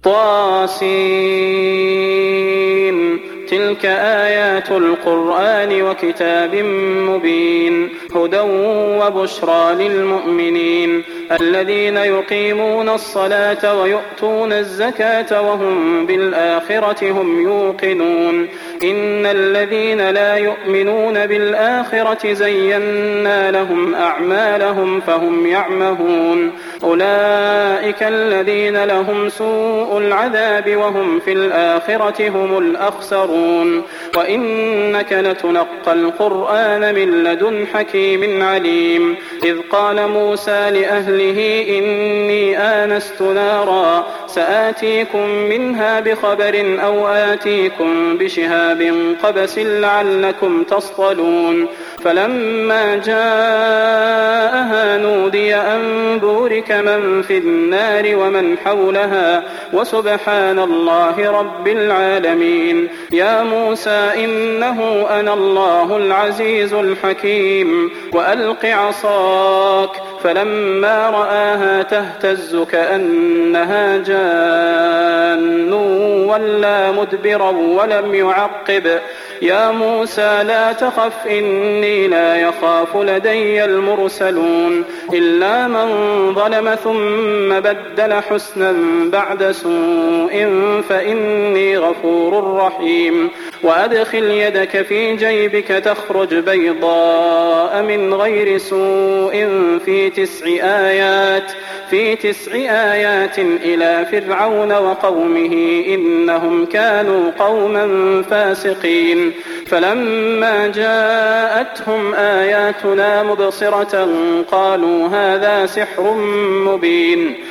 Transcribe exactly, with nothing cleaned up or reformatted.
طاسين تلك آيات القرآن وكتاب مبين هدى وبشرى للمؤمنين الذين يقيمون الصلاة ويؤتون الزكاة وهم بالآخرة هم يوقنون إن الذين لا يؤمنون بالآخرة زينا لهم أعمالهم فهم يعمهون أولئك الذين لهم سوء العذاب وهم في الآخرة هم الأخسرون وإنك لتلقى القرآن من لدن حكيم عليم إذ قال موسى لأهله إني آنست نارا سآتيكم منها بخبر أو آتيكم بشهاب قبس لعلكم تصطلون فلما جاءها نودي أن بورك من في النار ومن حولها وسبحان الله رب العالمين يا موسى إنه أنا الله العزيز الحكيم وألق عصاك فلما رآها تهتز كأنها جان ولا مدبرا ولم يعقب يا موسى لا تخف إني لا يخاف لدي المرسلون إلا من ظلم ثم بدل حسنا بعد سوء فإني غفور رحيم وأدخل يدك في جيبك تخرج بيضاء من غير سوء في تسع آيات في تسع آيات إلى فرعون وقومه إنهم كانوا قوما فاسقين فلما جاءتهم آياتنا مبصرة قالوا هذا سحر مبين